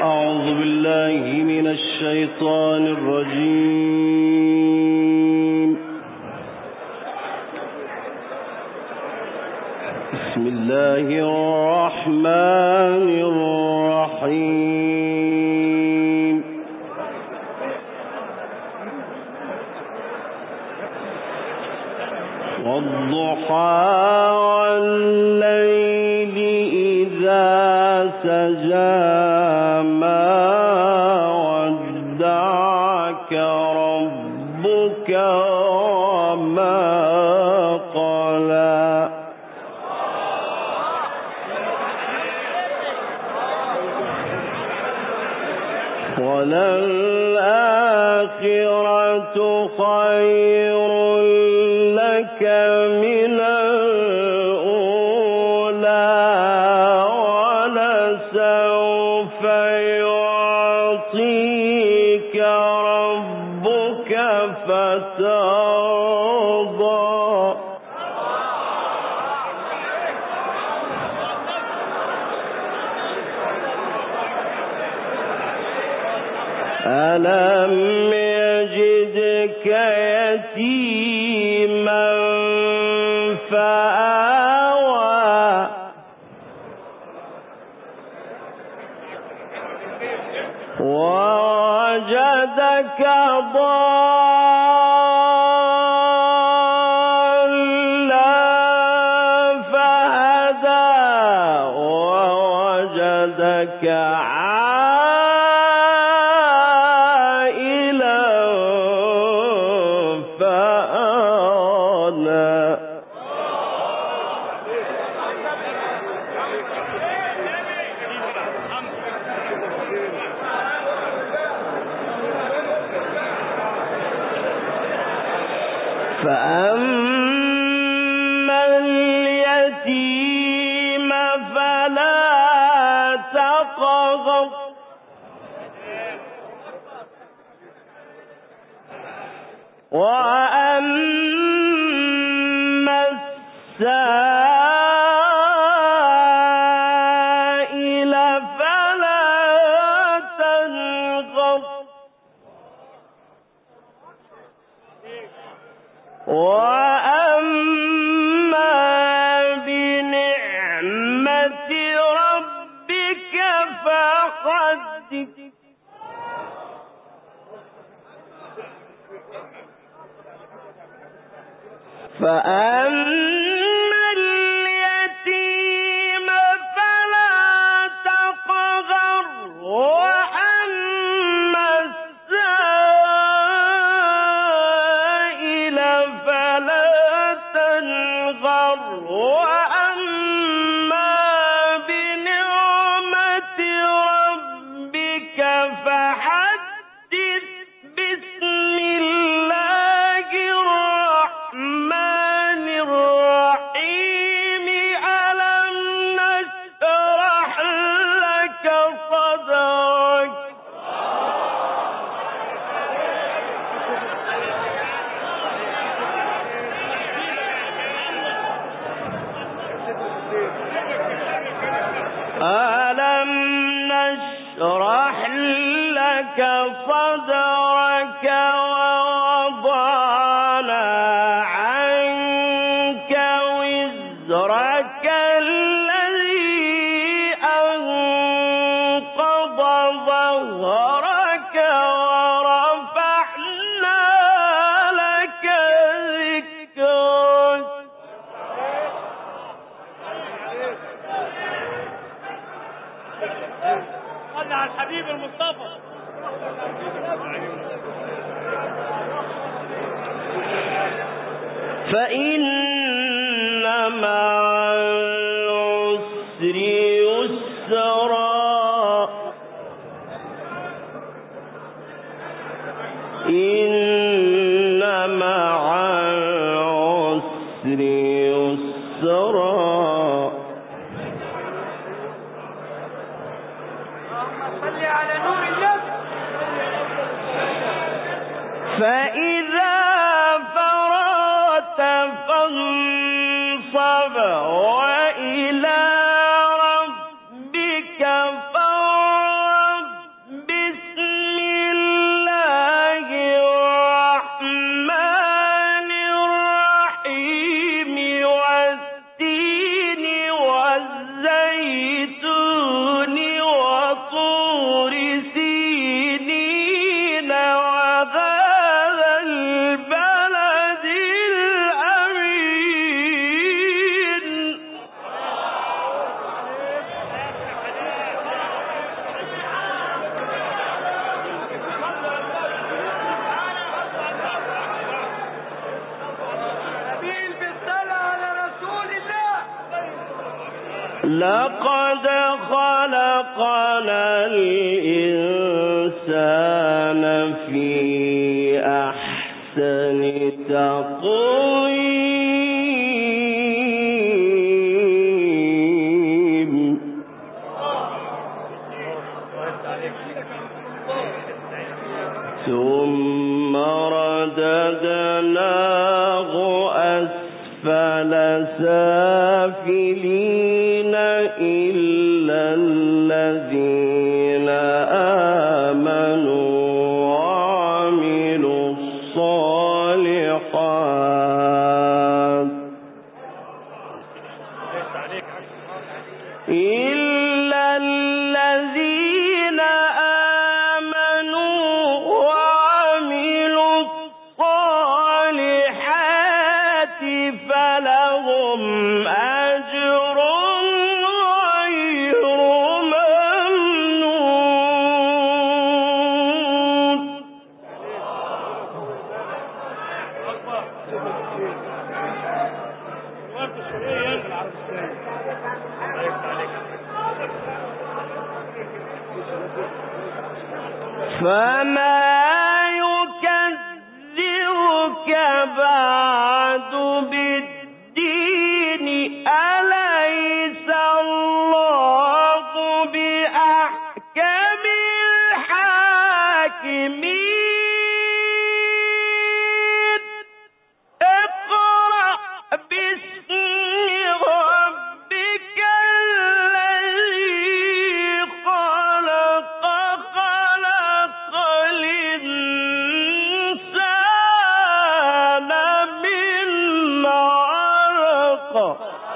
أعوذ بالله من الشيطان الرجيم. بسم الله الرحمن الرحيم. والضحى والليل إذا سجى ما ودعك ربك وما قلى وللآخرة خير لك من الأولى ولسوف يعطيك ربك فترضى ألم يجدك يتيما فآوى ووجدك ضالا فهدى ووجدك فأما اليتيم فلا تقهر وأما السائل فلا تنهر وأما بنعمة ربك فحدث فأما اليتيم فلا تقهر وأما السائل فلا تنهر وأما بنعمة ربك فحدث بسم الله الرحمن الرحيم ألم نشرح لك صدرك ألم نشرح لك صدرك ووضعنا عنك وزرك الذي أنقض ظهرك ورفعنا لك ذكرك صلى على الحبيب المصطفى. فإن مع العسر يسرا إن مع العسر يسرا صل على نور الله. فإذا فرغت فانصب وإلى ربك فارغب لقد خلقنا الإنسان في أحسن تقويم ثم رددناه أسفل سافلين إلا الذين آمنوا وعملوا الصالحات إلا الذين آمنوا وعملوا الصالحات فلهم أجر غير ممنون. فما يكذبك بعد بالدين أليس الله بأحكم الحاكمين. اقرأ باسم ربك الذي خلق خلق الإنسان من علق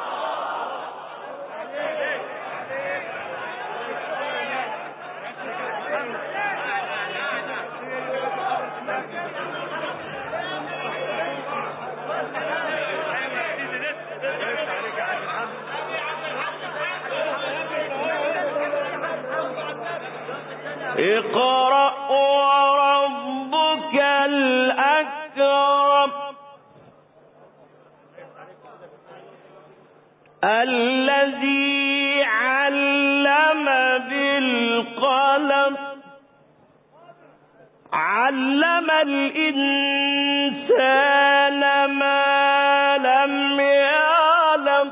اقرأ وربك الأكرم الذي علم بالقلم علم الإنسان ما لم يعلم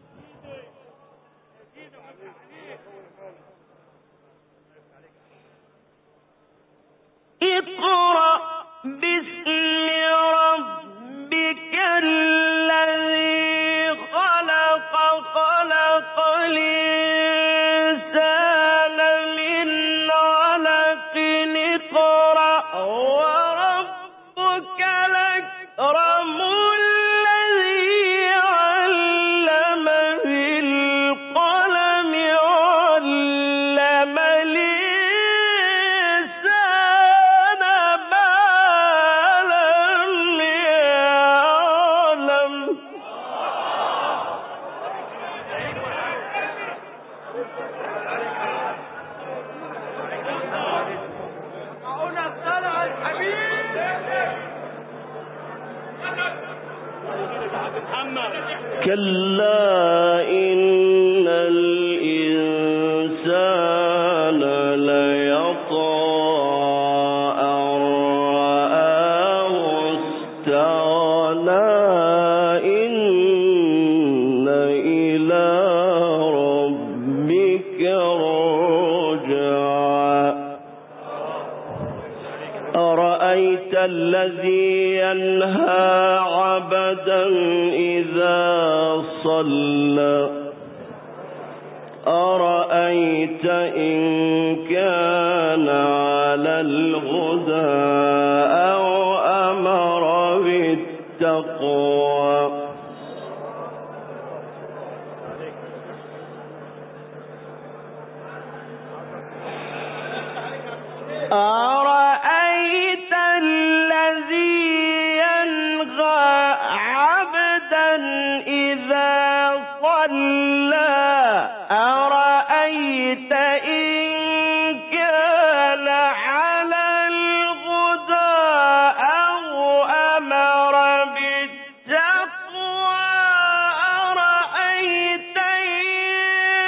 اقرأ باسم ربك الذي خلق خلق الإنسان من علق اقرأ وربك الأكرم الذي علم بالقلم علم الإنسان ما لم يعلم. كلا إن الإنسان ليطغى أن رآه استغنى إن إلى ربك رجعا أرأيت الذي ينهى عبدا إذا صلى أرأيت إن كان على الهدى أو أمر بالتقوى أرأيت الذي ينهى عبدا إذا صلى أرأيت إن كان على الهدى أو أمر بالتقوى أرأيت إن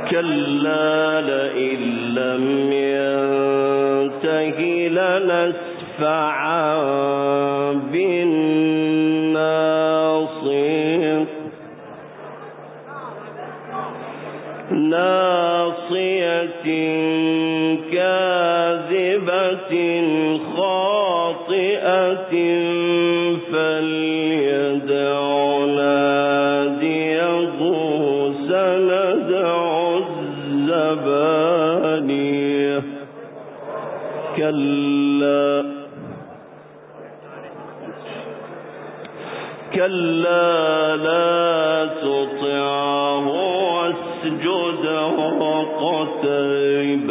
كلا لئن لم ينته لنسفعا بالناصية كاذبة خاطئة فليدع ناديه سندع الزبانية كلا لا تطعه واسجد واقترب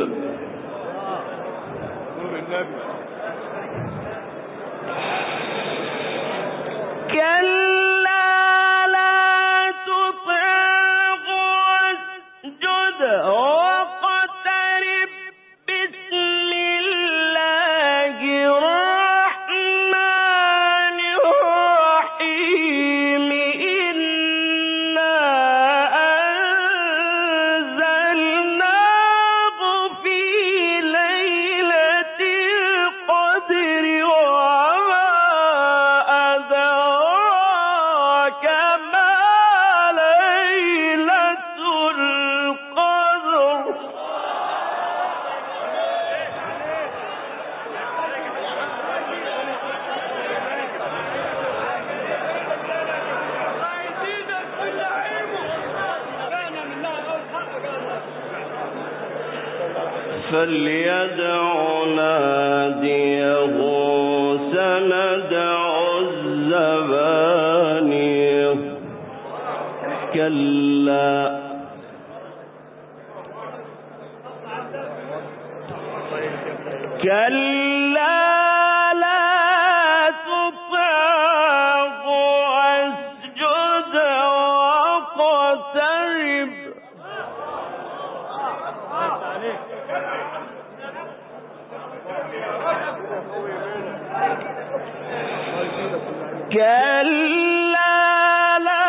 فليدع ناديه سندع الزبانية كلا لا تطعه واسجد واقترب كلا لا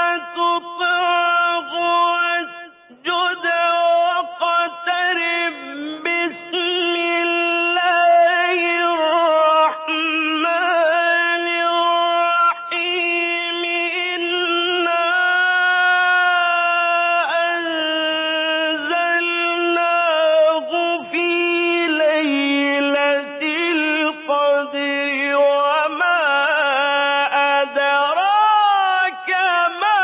تطعه واسجد واقترب بسم الله الرحمن الرحيم إنا أنزلناه في ليلة القدر وما أدراك ما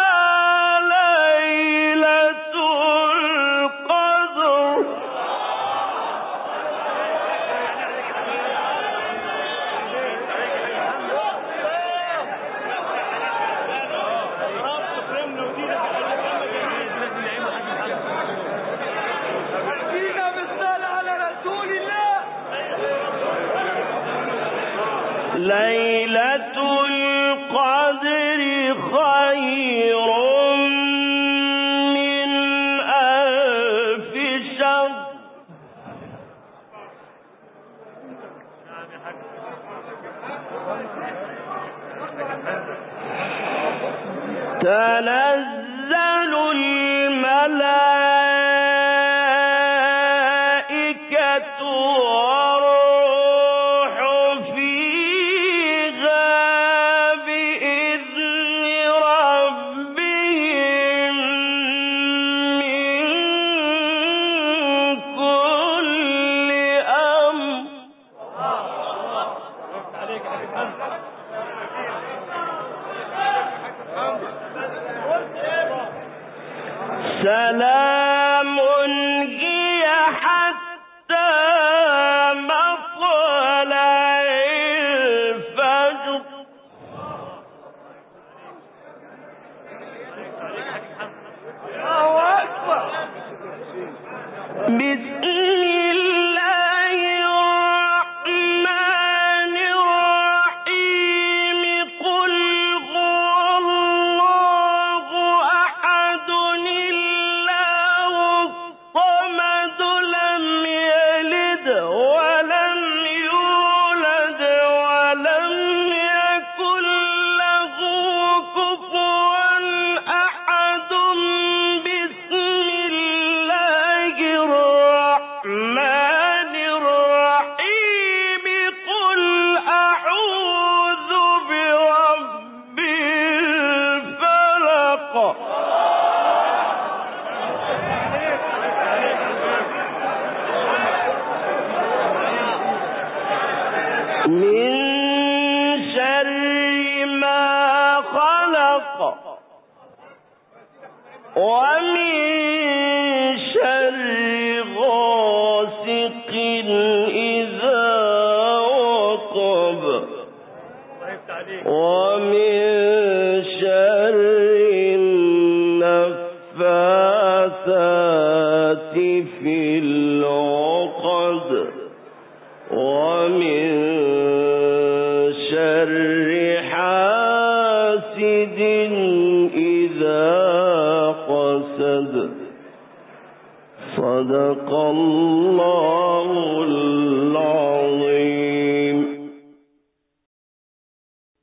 ليلة القدر فينا بالصلاة على رسول الله. ليلة القدر خير من ألف شهر تنزل الملائكة والروح فيها بإذن ربهم من كل أمر سلام هي حتى مطلع الفجر الله أكبر. بسم الله الرحمن الرحيم قل هو الله أحد الله ومن شر غاسق إذا وقب ومن شر النفاثات في العقد ومن شر حاسد إذا قسد. صدق الله العظيم.